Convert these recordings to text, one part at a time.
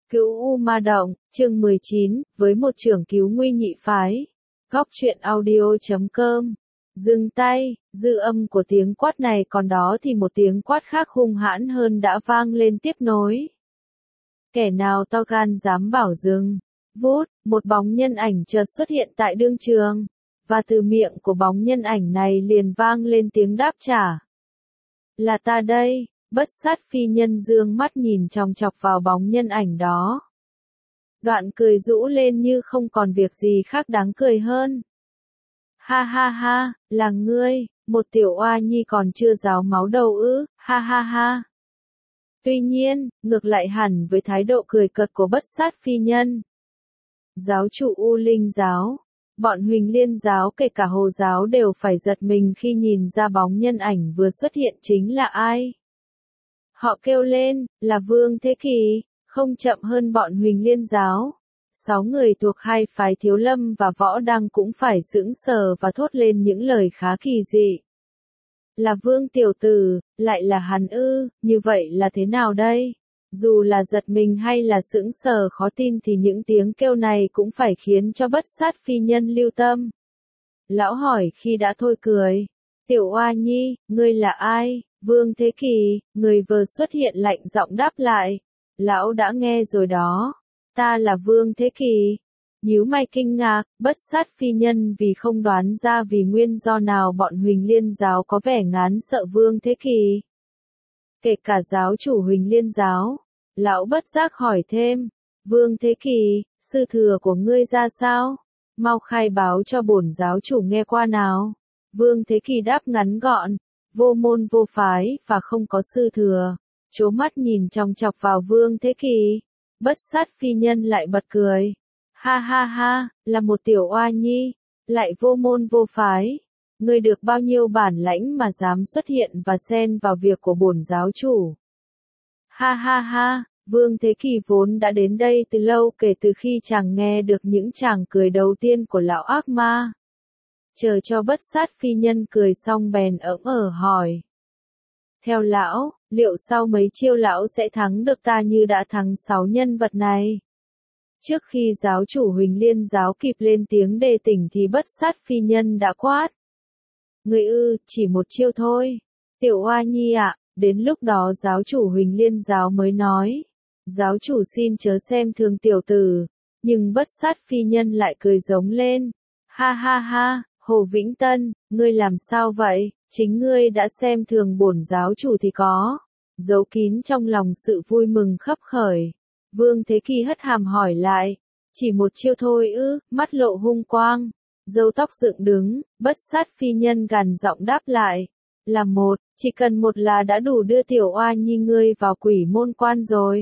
Cửu U Ma Động, chương 19, với một trưởng cứu nguy nhị phái. Góc truyện audio.com. Dừng tay, dư âm của tiếng quát này còn đó thì một tiếng quát khác hung hãn hơn đã vang lên tiếp nối. Kẻ nào to gan dám bảo dừng. Vút, một bóng nhân ảnh chợt xuất hiện tại đương trường. Và từ miệng của bóng nhân ảnh này liền vang lên tiếng đáp trả. Là ta đây. Bất sát phi nhân dương mắt nhìn chòng chọc vào bóng nhân ảnh đó. Đoạn cười rũ lên như không còn việc gì khác đáng cười hơn. Ha ha ha, là ngươi, một tiểu oa nhi còn chưa ráo máu đầu ư, ha ha ha. Tuy nhiên, ngược lại hẳn với thái độ cười cợt của bất sát phi nhân. Giáo chủ U Linh giáo, bọn Huỳnh Liên giáo kể cả Hồ giáo đều phải giật mình khi nhìn ra bóng nhân ảnh vừa xuất hiện chính là ai. Họ kêu lên, là Vương Thế Kỳ, không chậm hơn bọn Huỳnh Liên giáo. 6 người thuộc hai phái Thiếu Lâm và Võ Đăng cũng phải sững sờ và thốt lên những lời khá kỳ dị. Là Vương tiểu tử, lại là hắn ư, như vậy là thế nào đây? Dù là giật mình hay là sững sờ khó tin thì những tiếng kêu này cũng phải khiến cho bất sát phi nhân lưu tâm. Lão hỏi khi đã thôi cười. Tiểu oa nhi, ngươi là ai? Vương Thế Kỳ, người vừa xuất hiện lạnh giọng đáp lại. Lão đã nghe rồi đó. Ta là Vương Thế Kỳ. Nhíu mày kinh ngạc, bất sát phi nhân vì không đoán ra vì nguyên do nào bọn Huỳnh Liên giáo có vẻ ngán sợ Vương Thế Kỳ. Kể cả giáo chủ Huỳnh Liên giáo. Lão bất giác hỏi thêm. Vương Thế Kỳ, sư thừa của ngươi ra sao? Mau khai báo cho bổn giáo chủ nghe qua nào. Vương Thế Kỳ đáp ngắn gọn. Vô môn vô phái, và không có sư thừa. Chố mắt nhìn chòng chọc vào Vương Thế Kỳ. Bất sát phi nhân lại bật cười. Ha ha ha, là một tiểu oa nhi. Lại vô môn vô phái. Ngươi được bao nhiêu bản lãnh mà dám xuất hiện và xen vào việc của bổn giáo chủ. Ha ha ha, Vương Thế Kỳ vốn đã đến đây từ lâu kể từ khi chàng nghe được những tràng cười đầu tiên của lão ác ma. Chờ cho bất sát phi nhân cười xong bèn ỡm hỏi. Theo lão, liệu sau mấy chiêu lão sẽ thắng được ta như đã thắng 6 nhân vật này? Trước khi giáo chủ Huỳnh Liên giáo kịp lên tiếng đề tỉnh thì bất sát phi nhân đã quát. Người ư, chỉ một chiêu thôi. Tiểu oa nhi ạ, đến lúc đó giáo chủ Huỳnh Liên giáo mới nói. Giáo chủ xin chớ xem thường tiểu tử, nhưng bất sát phi nhân lại cười giống lên. Ha ha ha. Hồ Vĩnh Tân, ngươi làm sao vậy? Chính ngươi đã xem thường bổn giáo chủ thì có. Giấu kín trong lòng sự vui mừng khấp khởi. Vương Thế Kỳ hất hàm hỏi lại. Chỉ một chiêu thôi ư, mắt lộ hung quang. Râu tóc dựng đứng, bất sát phi nhân gằn giọng đáp lại. Là một, chỉ cần một là đã đủ đưa tiểu oa nhi ngươi vào quỷ môn quan rồi.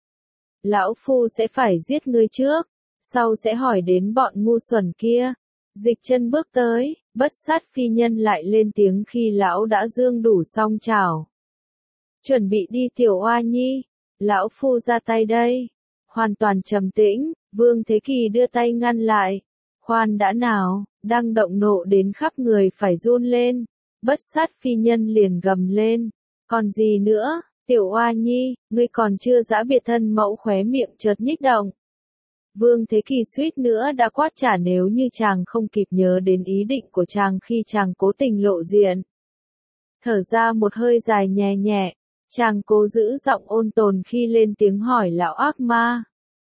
Lão phu sẽ phải giết ngươi trước, sau sẽ hỏi đến bọn ngu xuẩn kia. Dịch chân bước tới, bất sát phi nhân lại lên tiếng khi lão đã giương đủ song chảo. Chuẩn bị đi tiểu oa nhi, lão phu ra tay đây. Hoàn toàn trầm tĩnh, Vương Thế Kỳ đưa tay ngăn lại. Khoan đã nào, đang động nộ đến khắp người phải run lên. Bất sát phi nhân liền gầm lên. Còn gì nữa, tiểu oa nhi, ngươi còn chưa giã biệt thân mẫu khóe miệng chợt nhích động. Vương Thế Kỳ suýt nữa đã quát trả nếu như chàng không kịp nhớ đến ý định của chàng khi chàng cố tình lộ diện. Thở ra một hơi dài nhẹ nhẹ, chàng cố giữ giọng ôn tồn khi lên tiếng hỏi lão ác ma.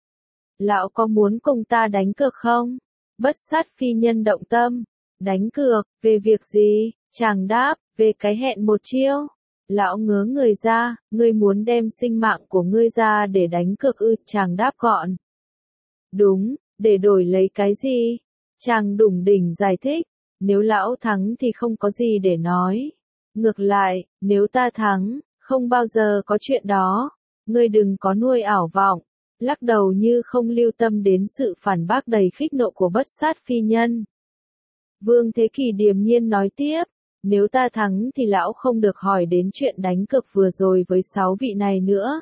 Lão có muốn cùng ta đánh cược không? Bất sát phi nhân động tâm. Đánh cược, về việc gì? Chàng đáp, về cái hẹn một chiêu. Lão ngớ người ra, ngươi muốn đem sinh mạng của ngươi ra để đánh cược ư? Chàng đáp gọn. Đúng, để đổi lấy cái gì? Chàng đủng đỉnh giải thích. Nếu lão thắng thì không có gì để nói. Ngược lại, nếu ta thắng, không bao giờ có chuyện đó. Ngươi đừng có nuôi ảo vọng. Lắc đầu như không lưu tâm đến sự phản bác đầy khích nộ của bất sát phi nhân. Vương Thế Kỳ điềm nhiên nói tiếp. Nếu ta thắng thì lão không được hỏi đến chuyện đánh cược vừa rồi với 6 vị này nữa.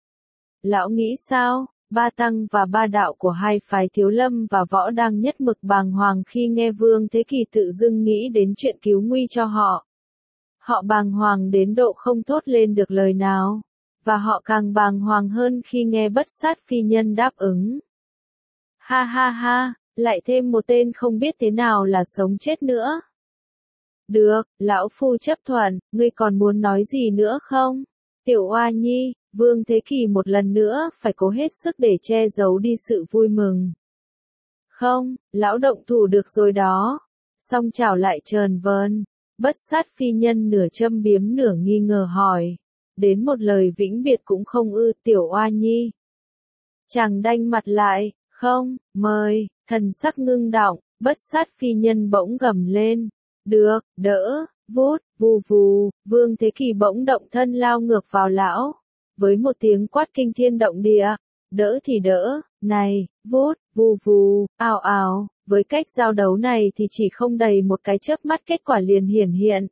Lão nghĩ sao? Ba tăng và ba đạo của hai phái Thiếu Lâm và Võ Đăng nhất mực bàng hoàng khi nghe Vương Thế Kỳ tự dưng nghĩ đến chuyện cứu nguy cho họ. Họ bàng hoàng đến độ không thốt lên được lời nào. và họ càng bàng hoàng hơn khi nghe Bất Sát phi nhân đáp ứng. Ha ha ha, lại thêm một tên không biết thế nào là sống chết nữa. Được, lão phu chấp thuận, ngươi còn muốn nói gì nữa không? Tiểu Oa Nhi, Vương Thế Kỳ một lần nữa phải cố hết sức để che giấu đi sự vui mừng. Không, lão động thủ được rồi đó. Song chảo lại trờn vờn. Bất Sát phi nhân nửa châm biếm nửa nghi ngờ hỏi. Đến một lời vĩnh biệt cũng không ư, Tiểu Oa Nhi. Chàng đanh mặt lại, không, mời, thần sắc ngưng đọng, Bất Sát phi nhân bỗng gầm lên. Được, đỡ, vút, vù vù, Vương Thế Kỳ bỗng động thân lao ngược vào lão. Với một tiếng quát kinh thiên động địa, đỡ thì đỡ, này, vút, vù vù, ào ào, với cách giao đấu này thì chỉ không đầy một cái chớp mắt kết quả liền hiển hiện.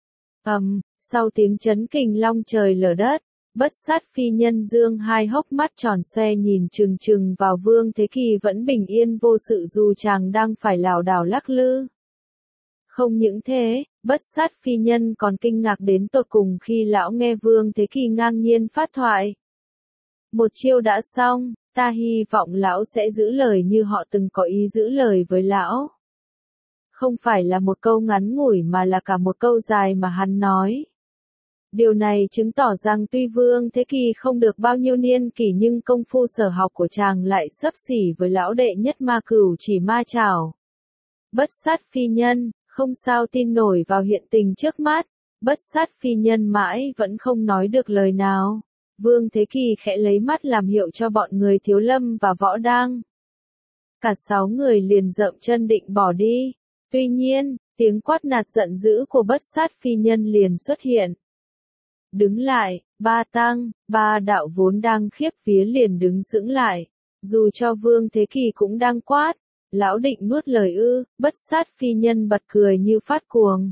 Sau tiếng chấn kình long trời lở đất, Bất Sát phi nhân dương hai hốc mắt tròn xoe nhìn chừng chừng vào Vương Thế Kỳ vẫn bình yên vô sự dù chàng đang phải lảo đảo lắc lư. Không những thế, Bất Sát phi nhân còn kinh ngạc đến tột cùng khi lão nghe Vương Thế Kỳ ngang nhiên phát thoại. Một chiêu đã xong, ta hy vọng lão sẽ giữ lời như họ từng có ý giữ lời với lão. Không phải là một câu ngắn ngủi mà là cả một câu dài mà hắn nói. Điều này chứng tỏ rằng tuy Vương Thế Kỳ không được bao nhiêu niên kỷ nhưng công phu sở học của chàng lại xấp xỉ với lão đệ nhất Ma Cửu Chỉ Ma Chảo. Bất Sát phi nhân, không sao tin nổi vào hiện tình trước mắt, Bất Sát phi nhân mãi vẫn không nói được lời nào. Vương Thế Kỳ khẽ lấy mắt làm hiệu cho bọn người Thiếu Lâm và Võ Đang. Cả 6 người liền dậm chân định bỏ đi. Tuy nhiên, tiếng quát nạt giận dữ của Bất Sát phi nhân liền xuất hiện. Đứng lại, ba tăng, ba đạo vốn đang khiếp vía liền đứng sững lại. Dù cho Vương Thế Kỳ cũng đang quát, lão định nuốt lời ư, Bất Sát phi nhân bật cười như phát cuồng.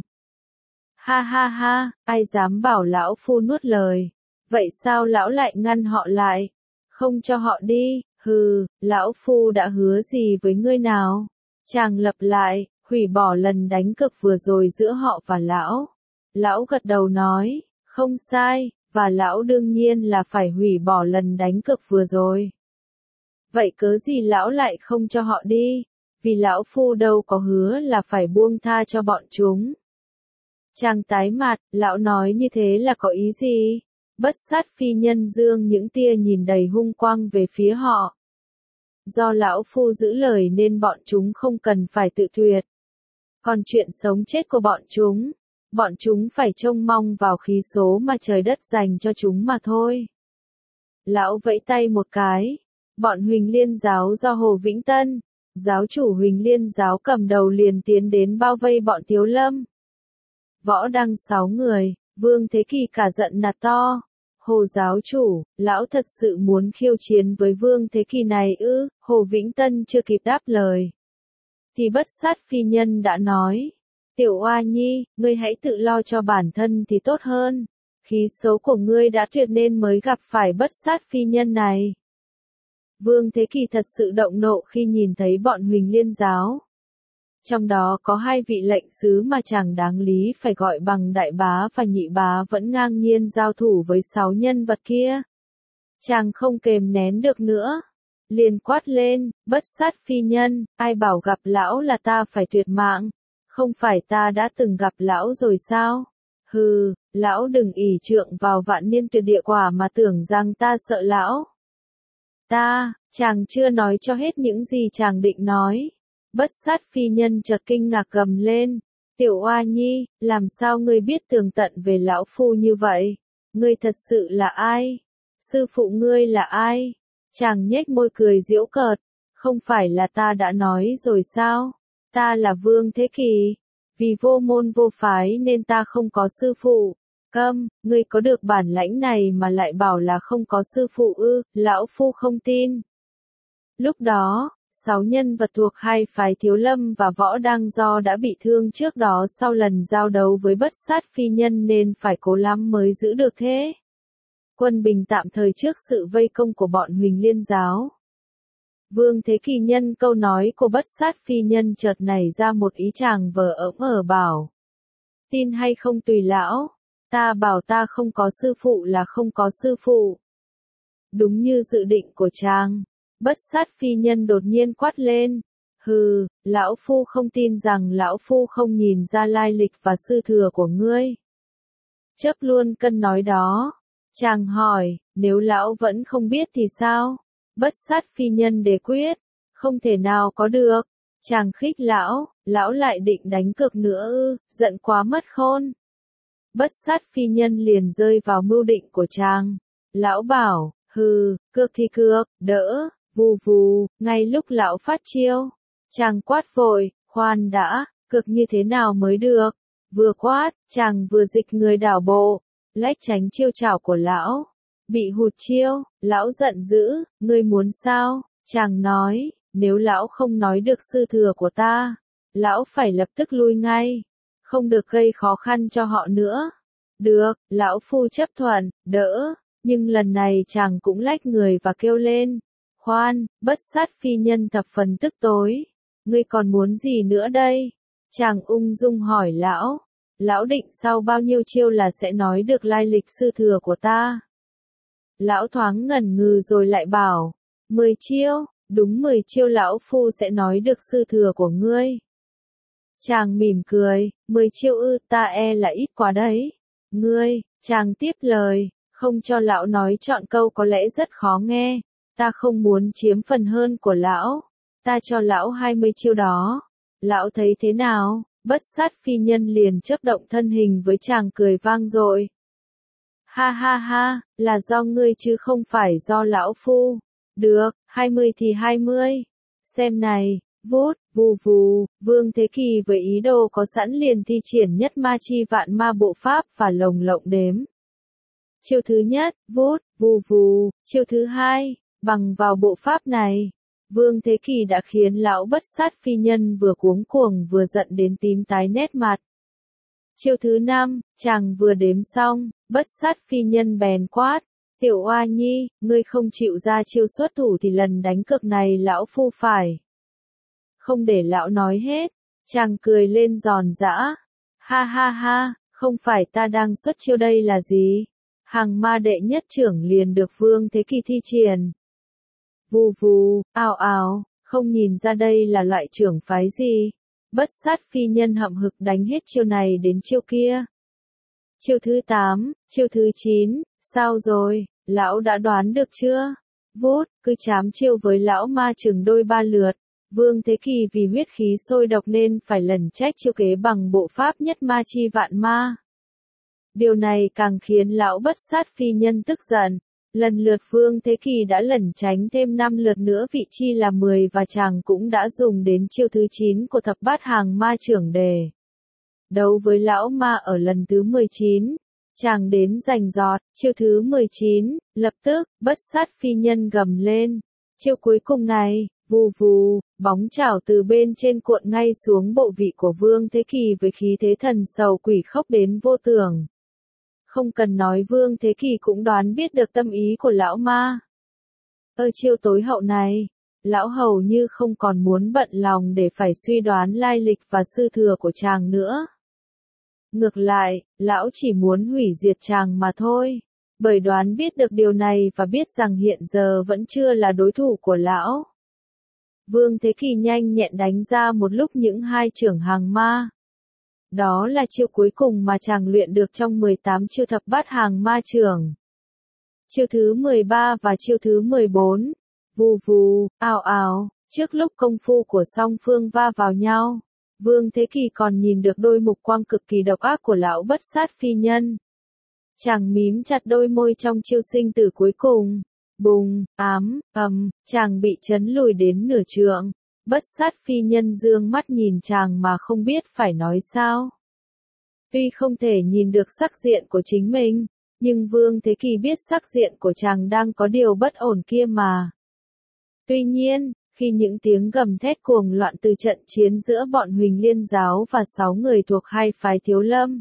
Ha ha ha, ai dám bảo lão phu nuốt lời. Vậy sao lão lại ngăn họ lại? Không cho họ đi, hừ, lão phu đã hứa gì với ngươi nào? Chàng lập lại, hủy bỏ lần đánh cược vừa rồi giữa họ và lão. Lão gật đầu nói, không sai, và lão đương nhiên là phải hủy bỏ lần đánh cược vừa rồi. Vậy cớ gì lão lại không cho họ đi? Vì lão phu đâu có hứa là phải buông tha cho bọn chúng. Chàng tái mặt, lão nói như thế là có ý gì? Bất Sát phi nhân dương những tia nhìn đầy hung quang về phía họ. Do lão phu giữ lời nên bọn chúng không cần phải tự tuyệt. Còn chuyện sống chết của bọn chúng phải trông mong vào khí số mà trời đất dành cho chúng mà thôi. Lão vẫy tay một cái. Bọn Huỳnh Liên giáo do Hồ Vĩnh Tân, giáo chủ Huỳnh Liên giáo cầm đầu liền tiến đến bao vây bọn Thiếu Lâm. Võ Đăng 6 người, Vương Thế Kỳ cả giận nạt to. Hồ giáo chủ, lão thật sự muốn khiêu chiến với Vương Thế Kỳ này ư? Hồ Vĩnh Tân chưa kịp đáp lời. Thì Bất Sát phi nhân đã nói. Tiểu Oa Nhi, ngươi hãy tự lo cho bản thân thì tốt hơn. Khí số của ngươi đã tuyệt nên mới gặp phải Bất Sát phi nhân này. Vương Thế Kỳ thật sự động nộ khi nhìn thấy bọn Huỳnh Liên giáo. Trong đó có 2 vị lệnh sứ mà chàng đáng lý phải gọi bằng đại bá và nhị bá vẫn ngang nhiên giao thủ với 6 nhân vật kia. Chàng không kềm nén được nữa. Liền quát lên, Bất Sát phi nhân, ai bảo gặp lão là ta phải tuyệt mạng. Không phải ta đã từng gặp lão rồi sao? Hừ, lão đừng ỷ trượng vào vạn niên tuyệt địa quả mà tưởng rằng ta sợ lão. Chàng chưa nói cho hết những gì chàng định nói. Bất Sát phi nhân chợt kinh ngạc gầm lên. Tiểu Oa Nhi, làm sao ngươi biết tường tận về lão phu như vậy? Ngươi thật sự là ai? Sư phụ ngươi là ai? Chàng nhếch môi cười giễu cợt. Không phải là ta đã nói rồi sao? Ta là Vương Thế Kỳ. Vì vô môn vô phái nên ta không có sư phụ. Câm, ngươi có được bản lãnh này mà lại bảo là không có sư phụ ư? Lão phu không tin. Lúc đó, 6 nhân vật thuộc 2 phái Thiếu Lâm và Võ Đang do đã bị thương trước đó sau lần giao đấu với Bất Sát phi nhân nên phải cố lắm mới giữ được thế. Quân bình tạm thời trước sự vây công của bọn Huỳnh Liên giáo. Vương Thế Kỳ nhân câu nói của Bất Sát phi nhân chợt nảy ra một ý chàng vờ ỡm bảo. Tin hay không tùy lão. Ta bảo ta không có sư phụ là không có sư phụ. Đúng như dự định của chàng. Bất sát phi nhân đột nhiên quát lên. Hừ, lão phu không tin rằng lão phu không nhìn ra lai lịch và sư thừa của ngươi. Chớp luôn cân nói đó. Chàng hỏi, nếu lão vẫn không biết thì sao? Bất sát phi nhân đề quyết. Không thể nào có được. Chàng khích lão lại định đánh cược nữa ư, giận quá mất khôn. Bất sát phi nhân liền rơi vào mưu định của chàng. Lão bảo, hừ, cược thì cược, đỡ, vù vù, ngay lúc lão phát chiêu. Chàng quát vội, khoan đã, cược như thế nào mới được? Vừa quát, chàng vừa dịch người đảo bộ, lách tránh chiêu chảo của lão. Bị hụt chiêu, lão giận dữ, ngươi muốn sao? Chàng nói, nếu lão không nói được sư thừa của ta, lão phải lập tức lui ngay, không được gây khó khăn cho họ nữa. Được, lão phu chấp thuận, đỡ, nhưng lần này chàng cũng lách người và kêu lên. Khoan, bất sát phi nhân thập phần tức tối. Ngươi còn muốn gì nữa đây? Chàng ung dung hỏi lão. Lão định sau bao nhiêu chiêu là sẽ nói được lai lịch sư thừa của ta? Lão thoáng ngần ngừ rồi lại bảo. 10 chiêu, đúng 10 chiêu lão phu sẽ nói được sư thừa của ngươi. Chàng mỉm cười, 10 chiêu ư, ta e là ít quá đấy. Ngươi, chàng tiếp lời, không cho lão nói chọn câu có lẽ rất khó nghe. Ta không muốn chiếm phần hơn của lão. Ta cho lão 20 chiêu đó. Lão thấy thế nào? Bất sát phi nhân liền chớp động thân hình với chàng cười vang dội. Ha ha ha, là do ngươi chứ không phải do lão phu. Được, 20 thì 20. Xem này, vút, vù vù, Vương Thế Kỳ với ý đồ có sẵn liền thi triển nhất ma chi vạn ma bộ pháp và lồng lộng đếm. Chiêu thứ nhất, vút, vù vù, chiêu thứ hai, bằng vào bộ pháp này. Vương Thế Kỳ đã khiến lão bất sát phi nhân vừa cuống cuồng vừa giận đến tím tái nét mặt. Chiêu thứ năm, chàng vừa đếm xong, bất sát phi nhân bèn quát. Tiểu oa nhi, ngươi không chịu ra chiêu xuất thủ thì lần đánh cược này lão phu phải. Không để lão nói hết, chàng cười lên giòn giã. Ha ha ha, không phải ta đang xuất chiêu đây là gì? Hàng ma đệ nhất trưởng liền được Vương Thế Kỳ thi triển. Vù vù, ào ào, không nhìn ra đây là loại trưởng phái gì. Bất sát phi nhân hậm hực đánh hết chiêu này đến chiêu kia. Chiêu thứ 8, chiêu thứ 9, sao rồi, lão đã đoán được chưa? Vút, cứ chám chiêu với lão ma chừng đôi ba lượt. Vương Thế Kỳ vì huyết khí sôi độc nên phải lẩn trách chiêu kế bằng bộ pháp nhất ma chi vạn ma. Điều này càng khiến lão bất sát phi nhân tức giận. Lần lượt Vương Thế Kỳ đã lẩn tránh thêm 5 lượt nữa vị chi là 10 và chàng cũng đã dùng đến chiêu thứ 9 của thập bát hàng ma trưởng đề. Đấu với lão ma ở lần thứ 19, chàng đến giành giọt, chiêu thứ 19, lập tức, bất sát phi nhân gầm lên. Chiêu cuối cùng này, vù vù, bóng chảo từ bên trên cuộn ngay xuống bộ vị của Vương Thế Kỳ với khí thế thần sầu quỷ khốc đến vô tưởng. Không cần nói Vương Thế Kỳ cũng đoán biết được tâm ý của lão ma. Ở chiêu tối hậu này, lão hầu như không còn muốn bận lòng để phải suy đoán lai lịch và sư thừa của chàng nữa. Ngược lại, lão chỉ muốn hủy diệt chàng mà thôi. Bởi đoán biết được điều này và biết rằng hiện giờ vẫn chưa là đối thủ của lão. Vương Thế Kỳ nhanh nhẹn đánh ra một lúc những hai trưởng hàng ma. Đó là chiêu cuối cùng mà chàng luyện được trong 18 chiêu thập bát hàng ma trưởng. Chiêu thứ 13 và chiêu thứ 14. Vù vù, ào ào, trước lúc công phu của song phương va vào nhau, Vương Thế Kỳ còn nhìn được đôi mục quang cực kỳ độc ác của lão bất sát phi nhân. Chàng mím chặt đôi môi trong chiêu sinh tử cuối cùng. Bùng, ám, chàng bị chấn lùi đến nửa trượng. Bất sát phi nhân dương mắt nhìn chàng mà không biết phải nói sao. Tuy không thể nhìn được sắc diện của chính mình, nhưng Vương Thế Kỳ biết sắc diện của chàng đang có điều bất ổn kia mà. Tuy nhiên, khi những tiếng gầm thét cuồng loạn từ trận chiến giữa bọn Huỳnh Liên giáo và 6 người thuộc hai phái Thiếu Lâm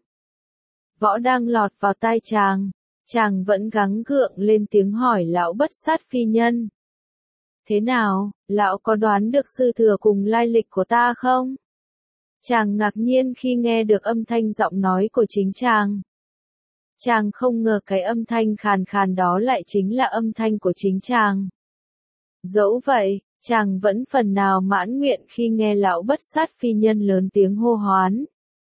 Võ đang lọt vào tai chàng vẫn gắng gượng lên tiếng hỏi lão bất sát phi nhân. Thế nào, lão có đoán được sư thừa cùng lai lịch của ta không? Chàng ngạc nhiên khi nghe được âm thanh giọng nói của chính chàng. Chàng không ngờ cái âm thanh khàn khàn đó lại chính là âm thanh của chính chàng. Dẫu vậy, chàng vẫn phần nào mãn nguyện khi nghe lão Bất Sát Phi Nhân lớn tiếng hô hoán.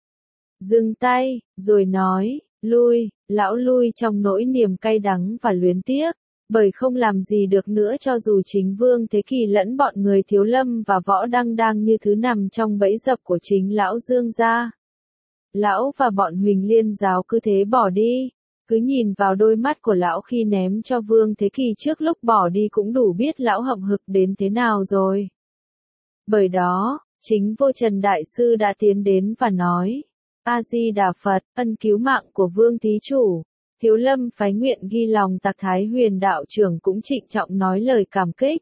Dừng tay, rồi nói, lui, lão lui trong nỗi niềm cay đắng và luyến tiếc, bởi không làm gì được nữa cho dù chính Vương Thế Kỳ lẫn bọn người Thiếu Lâm và Võ Đăng đang như thứ nằm trong bẫy dập của chính lão Dương gia. Lão và bọn Huỳnh Liên giáo cứ thế bỏ đi, cứ nhìn vào đôi mắt của lão khi ném cho Vương Thế Kỳ trước lúc bỏ đi cũng đủ biết lão hậm hực đến thế nào rồi. Bởi đó, chính Vô Trần Đại Sư đã tiến đến và nói, A-di-đà Phật, ân cứu mạng của Vương Thí Chủ. Thiếu Lâm phái nguyện ghi lòng tạc Thái Huyền đạo trưởng cũng trịnh trọng nói lời cảm kích.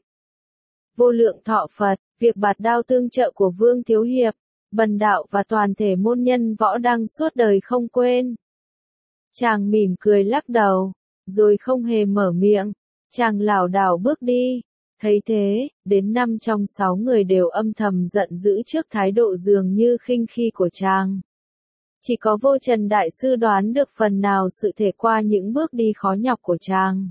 Vô lượng thọ Phật, việc bạt đao tương trợ của Vương Thiếu Hiệp, bần đạo và toàn thể môn nhân Võ Đăng suốt đời không quên. Chàng mỉm cười lắc đầu, rồi không hề mở miệng, chàng lảo đảo bước đi. Thấy thế, đến 5 trong 6 người đều âm thầm giận dữ trước thái độ dường như khinh khi của chàng. Chỉ có Vô Trần Đại Sư đoán được phần nào sự thể qua những bước đi khó nhọc của chàng.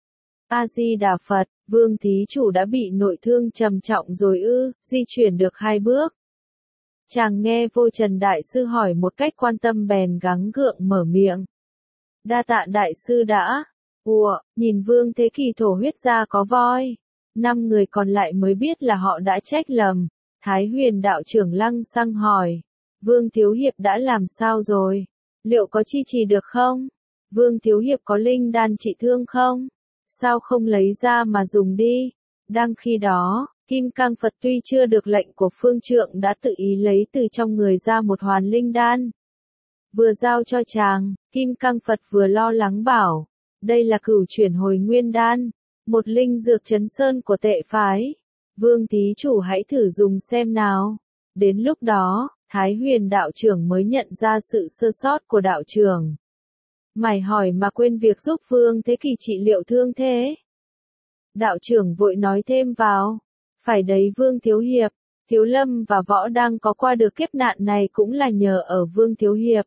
A-di-đà Phật, Vương Thí Chủ đã bị nội thương trầm trọng rồi ư, di chuyển được 2 bước. Chàng nghe Vô Trần Đại Sư hỏi một cách quan tâm bèn gắng gượng mở miệng. Đa tạ Đại Sư đã. Nhìn Vương Thế Kỳ thổ huyết ra có voi. 5 người còn lại mới biết là họ đã trách lầm. Thái Huyền đạo trưởng lăng xăng hỏi. Vương Thiếu Hiệp đã làm sao rồi? Liệu có chi trì được không? Vương Thiếu Hiệp có linh đan trị thương không? Sao không lấy ra mà dùng đi? Đang khi đó, Kim Cang Phật tuy chưa được lệnh của phương trượng đã tự ý lấy từ trong người ra một hoàn linh đan. Vừa giao cho chàng, Kim Cang Phật vừa lo lắng bảo, đây là Cửu Chuyển Hồi Nguyên Đan, một linh dược chấn sơn của Tệ phái. Vương Thí Chủ hãy thử dùng xem nào. Đến lúc đó, Thái Huyền đạo trưởng mới nhận ra sự sơ sót của đạo trưởng. Mày hỏi mà quên việc giúp Vương Thế Kỳ trị liệu thương thế. Đạo trưởng vội nói thêm vào. Phải đấy Vương Thiếu Hiệp, Thiếu Lâm và Võ Đăng có qua được kiếp nạn này cũng là nhờ ở Vương Thiếu Hiệp.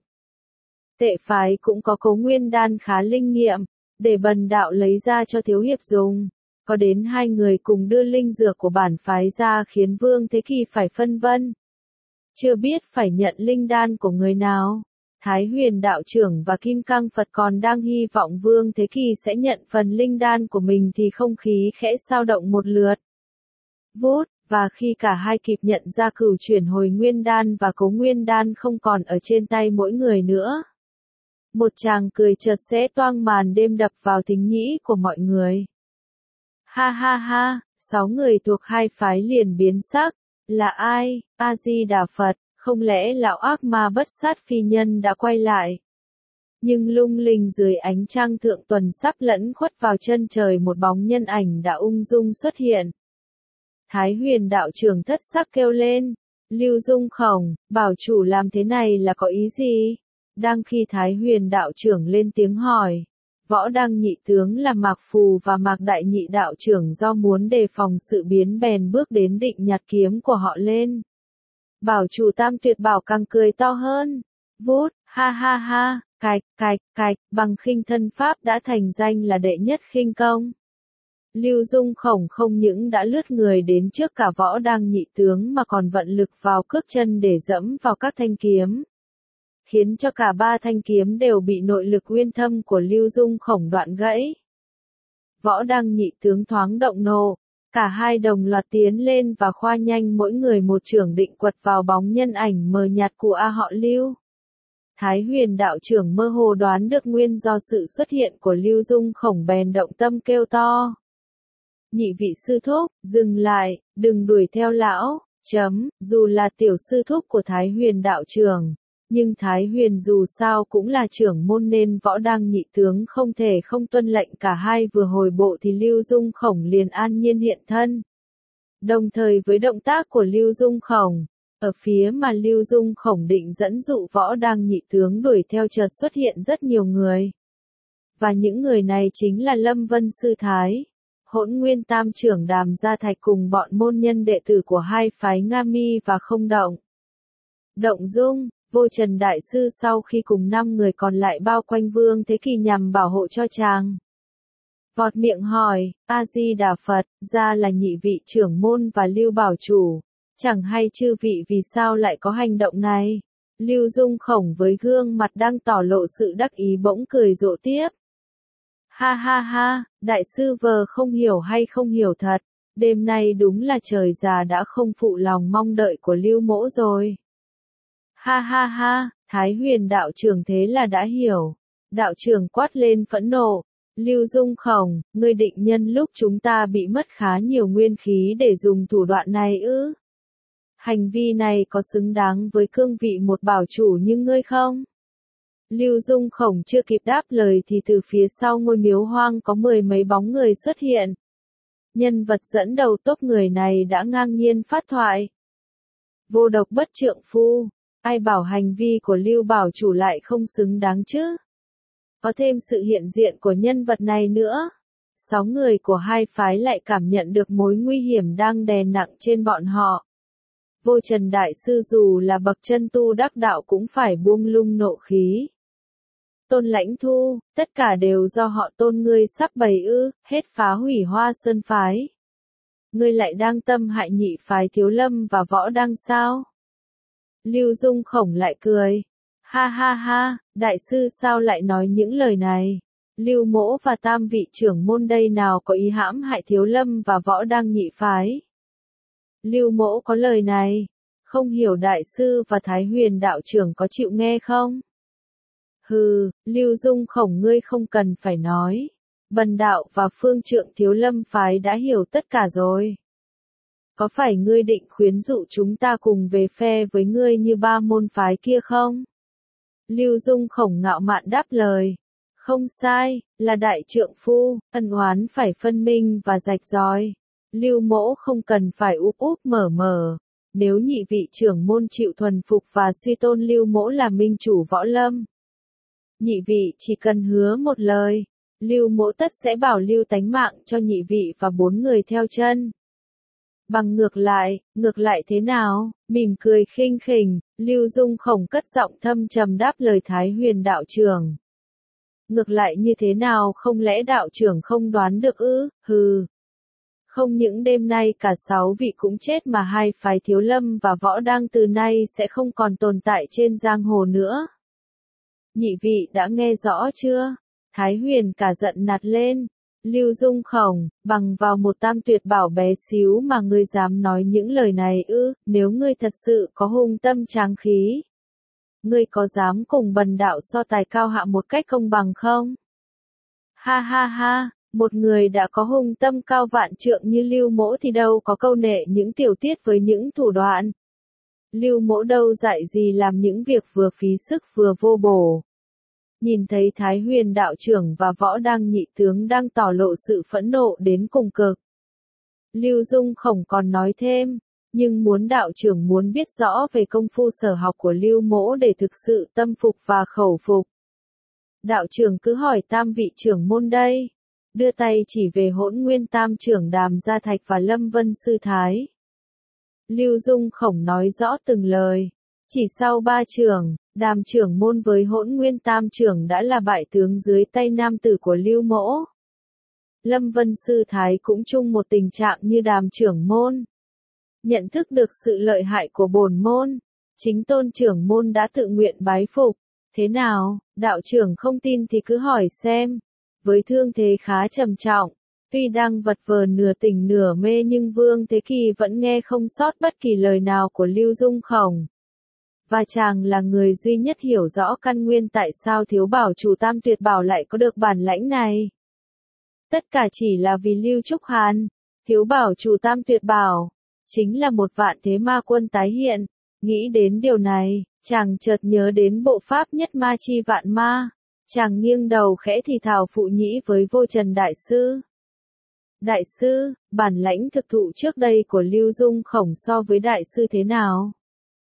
Tệ phái cũng có Cấu Nguyên Đan khá linh nghiệm, để bần đạo lấy ra cho Thiếu Hiệp dùng. Có đến 2 người cùng đưa linh dược của bản phái ra khiến Vương Thế Kỳ phải phân vân. Chưa biết phải nhận linh đan của người nào. Thái Huyền đạo trưởng và Kim Cang Phật còn đang hy vọng Vương Thế Kỳ sẽ nhận phần linh đan của mình thì không khí khẽ xao động một lượt. Vút, và khi cả hai kịp nhận ra Cửu Chuyển Hồi Nguyên Đan và Cấu Nguyên Đan không còn ở trên tay mỗi người nữa. Một tràng cười chợt xé toang màn đêm đập vào thính nhĩ của mọi người. Ha ha ha, 6 người thuộc 2 phái liền biến sắc. Là ai? A-di-đà Phật, không lẽ lão ác ma Bất Sát Phi Nhân đã quay lại? Nhưng lung linh dưới ánh trăng thượng tuần sắp lẫn khuất vào chân trời một bóng nhân ảnh đã ung dung xuất hiện. Thái Huyền đạo trưởng thất sắc kêu lên. Lưu Dung Khổng, bảo chủ làm thế này là có ý gì? Đang khi Thái Huyền đạo trưởng lên tiếng hỏi. Võ Đăng nhị tướng là Mạc Phù và Mạc Đại nhị đạo trưởng do muốn đề phòng sự biến bèn bước đến định nhặt kiếm của họ lên. Bảo chủ Tam Tuyệt Bảo càng cười to hơn. Vút, ha ha ha, cạch, bằng khinh thân pháp đã thành danh là đệ nhất khinh công. Lưu Dung Khổng không những đã lướt người đến trước cả Võ Đăng nhị tướng mà còn vận lực vào cước chân để dẫm vào các thanh kiếm. Khiến cho cả 3 thanh kiếm đều bị nội lực uyên thâm của Lưu Dung Khổng đoạn gãy. Võ Đăng nhị tướng thoáng động nộ, cả hai đồng loạt tiến lên và khoa nhanh mỗi người một chưởng định quật vào bóng nhân ảnh mờ nhạt của họ Lưu. Thái Huyền đạo trưởng mơ hồ đoán được nguyên do sự xuất hiện của Lưu Dung Khổng bèn động tâm kêu to. Nhị vị sư thúc, dừng lại, đừng đuổi theo lão, dù là tiểu sư thúc của Thái Huyền đạo trưởng. Nhưng Thái Huyền dù sao cũng là trưởng môn nên Võ Đăng nhị tướng không thể không tuân lệnh cả hai vừa hồi bộ thì Lưu Dung Khổng liền an nhiên hiện thân. Đồng thời với động tác của Lưu Dung Khổng, ở phía mà Lưu Dung Khổng định dẫn dụ Võ Đăng nhị tướng đuổi theo chợt xuất hiện rất nhiều người. Và những người này chính là Lâm Vân Sư Thái, Hỗn Nguyên Tam trưởng Đàm Gia Thạch cùng bọn môn nhân đệ tử của hai phái Nga Mi và Không Động. Động Dung, Vô Trần Đại Sư sau khi cùng 5 người còn lại bao quanh Vương Thế Kỳ nhằm bảo hộ cho chàng. Vọt miệng hỏi, A-di-đà Phật, ra là nhị vị trưởng môn và Lưu Bảo Chủ. Chẳng hay chư vị vì sao lại có hành động này. Lưu Dung Khổng với gương mặt đang tỏ lộ sự đắc ý bỗng cười rộ tiếp. Ha ha ha, đại sư vờ không hiểu hay không hiểu thật, đêm nay đúng là trời già đã không phụ lòng mong đợi của Lưu mỗ rồi. Ha ha ha, Thái Huyền đạo trưởng thế là đã hiểu. Đạo trưởng quát lên phẫn nộ. Lưu Dung Khổng, ngươi định nhân lúc chúng ta bị mất khá nhiều nguyên khí để dùng thủ đoạn này ư? Hành vi này có xứng đáng với cương vị một bảo chủ như ngươi không? Lưu Dung Khổng chưa kịp đáp lời thì từ phía sau ngôi miếu hoang có 10 mấy bóng người xuất hiện. Nhân vật dẫn đầu tốp người này đã ngang nhiên phát thoại. Vô độc bất trượng phu, ai bảo hành vi của Lưu bảo chủ lại không xứng đáng chứ? Có thêm sự hiện diện của nhân vật này nữa. 6 người của hai phái lại cảm nhận được mối nguy hiểm đang đè nặng trên bọn họ. Vô Trần Đại Sư dù là bậc chân tu đắc đạo cũng phải buông lung nộ khí. Tôn Lãnh Thu, tất cả đều do họ Tôn ngươi sắp bày ư, hết phá hủy Hoa Sơn phái. Ngươi lại đang tâm hại nhị phái Thiếu Lâm và Võ Đăng sao? Lưu Dung Khổng lại cười. Ha ha ha, đại sư sao lại nói những lời này? Lưu mỗ và tam vị trưởng môn đây nào có ý hãm hại Thiếu Lâm và Võ Đăng nhị phái. Lưu mỗ có lời này, không hiểu đại sư và Thái Huyền đạo trưởng có chịu nghe không? Hừ, Lưu Dung Khổng ngươi không cần phải nói. Bần đạo và phương trượng Thiếu Lâm phái đã hiểu tất cả rồi. Có phải ngươi định khuyến dụ chúng ta cùng về phe với ngươi như 3 môn phái kia không? Lưu Dung Khổng ngạo mạn đáp lời. Không sai, là đại trượng phu, ân oán phải phân minh và rạch ròi. Lưu mỗ không cần phải úp úp mở mở. Nếu nhị vị trưởng môn chịu thuần phục và suy tôn Lưu mỗ là minh chủ Võ Lâm. Nhị vị chỉ cần hứa một lời, Lưu mỗ tất sẽ bảo lưu tánh mạng cho nhị vị và 4 người theo chân. Bằng ngược lại thế nào? Mỉm cười khinh khỉnh, Lưu Dung Khổng cất giọng thâm trầm đáp lời Thái Huyền đạo trưởng. Ngược lại như thế nào không lẽ đạo trưởng không đoán được ư? Hừ. Không những đêm nay cả 6 vị cũng chết mà hai phái Thiếu Lâm và Võ Đăng từ nay sẽ không còn tồn tại trên giang hồ nữa. Nhị vị đã nghe rõ chưa? Thái Huyền cả giận nạt lên. Lưu Dung Khổng, bằng vào một tam tuyệt bảo bé xíu mà ngươi dám nói những lời này ư? Nếu ngươi thật sự có hung tâm tráng khí, ngươi có dám cùng bần đạo so tài cao hạ một cách công bằng không? Ha ha ha, một người đã có hung tâm cao vạn trượng như Lưu mỗ thì đâu có câu nệ những tiểu tiết với những thủ đoạn. Lưu mỗ đâu dạy gì làm những việc vừa phí sức vừa vô bổ. Nhìn thấy Thái Huyền đạo trưởng và Võ Đăng nhị tướng đang tỏ lộ sự phẫn nộ đến cùng cực. Lưu Dung Khổng còn nói thêm, nhưng muốn đạo trưởng muốn biết rõ về công phu sở học của Lưu mỗ để thực sự tâm phục và khẩu phục. Đạo trưởng cứ hỏi tam vị trưởng môn đây. Đưa tay chỉ về Hỗn Nguyên tam trưởng Đàm Gia Thạch và Lâm Vân Sư Thái. Lưu Dung Khổng nói rõ từng lời. Chỉ sau 3 trưởng, Đàm trưởng môn với Hỗn Nguyên tam trưởng đã là bại tướng dưới tay nam tử của Lưu mỗ. Lâm Vân Sư Thái cũng chung một tình trạng như Đàm trưởng môn. Nhận thức được sự lợi hại của bổn môn, chính tôn trưởng môn đã tự nguyện bái phục. Thế nào, đạo trưởng không tin thì cứ hỏi xem. Với thương thế khá trầm trọng, tuy đang vật vờ nửa tỉnh nửa mê nhưng Vương Thế Kỳ vẫn nghe không sót bất kỳ lời nào của Lưu Dung Khổng. Và chàng là người duy nhất hiểu rõ căn nguyên tại sao thiếu bảo chủ tam tuyệt bảo lại có được bản lãnh này. Tất cả chỉ là vì Lưu Trúc Hàn, thiếu bảo chủ tam tuyệt bảo, chính là một vạn thế ma quân tái hiện. Nghĩ đến điều này, chàng chợt nhớ đến bộ pháp nhất ma chi vạn ma. Chàng nghiêng đầu khẽ thì thào phụ nhĩ với Vô Trần Đại Sư. Đại sư, bản lãnh thực thụ trước đây của Lưu Dung Khổng so với Đại sư thế nào?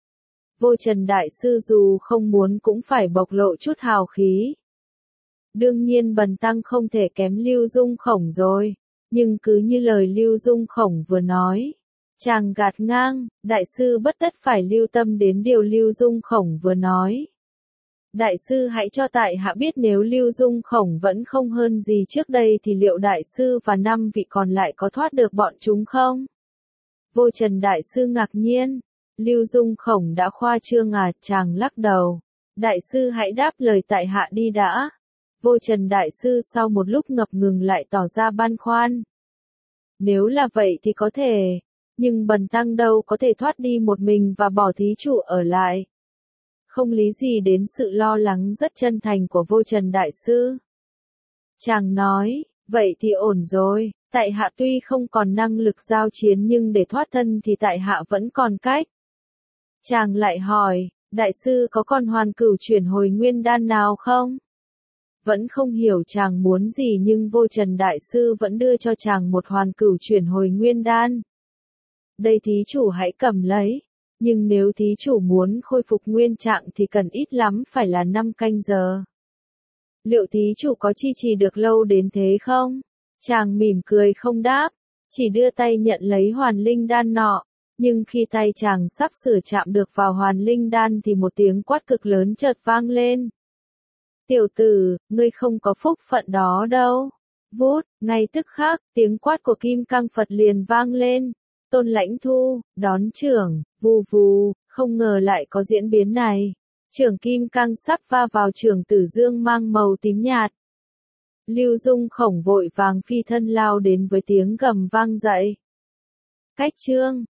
Vô Trần Đại Sư dù không muốn cũng phải bộc lộ chút hào khí. Đương nhiên bần tăng không thể kém Lưu Dung Khổng rồi, nhưng cứ như lời Lưu Dung Khổng vừa nói. Chàng gạt ngang, đại sư bất tất phải lưu tâm đến điều Lưu Dung Khổng vừa nói. Đại sư hãy cho tại hạ biết nếu Lưu Dung Khổng vẫn không hơn gì trước đây thì liệu đại sư và 5 vị còn lại có thoát được bọn chúng không? Vô Trần đại sư ngạc nhiên. Lưu Dung Khổng đã khoa trương à? Chàng lắc đầu. Đại sư hãy đáp lời tại hạ đi đã. Vô Trần đại sư sau một lúc ngập ngừng lại tỏ ra băn khoăn. Nếu là vậy thì có thể, nhưng bần tăng đâu có thể thoát đi một mình và bỏ thí chủ ở lại. Không lý gì đến sự lo lắng rất chân thành của Vô Trần đại sư. Chàng nói, vậy thì ổn rồi, tại hạ tuy không còn năng lực giao chiến nhưng để thoát thân thì tại hạ vẫn còn cách. Chàng lại hỏi, đại sư có còn hoàn cửu chuyển hồi nguyên đan nào không? Vẫn không hiểu chàng muốn gì nhưng Vô Trần đại sư vẫn đưa cho chàng một hoàn cửu chuyển hồi nguyên đan. Đây thí chủ hãy cầm lấy, nhưng nếu thí chủ muốn khôi phục nguyên trạng thì cần ít lắm phải là 5 canh giờ. Liệu thí chủ có chi trì được lâu đến thế không? Chàng mỉm cười không đáp, chỉ đưa tay nhận lấy hoàn linh đan nọ, nhưng khi tay chàng sắp sửa chạm được vào hoàn linh đan thì một tiếng quát cực lớn chợt vang lên. Tiểu tử, ngươi không có phúc phận đó đâu. Vút, ngay tức khắc, tiếng quát của Kim Cang Phật liền vang lên. Tôn Lãnh Thu, đón trưởng, vù vù, không ngờ lại có diễn biến này. Trưởng Kim Cang sắp va vào trưởng Tử Dương mang màu tím nhạt. Lưu Dung Khổng vội vàng phi thân lao đến với tiếng gầm vang dậy. Cách chương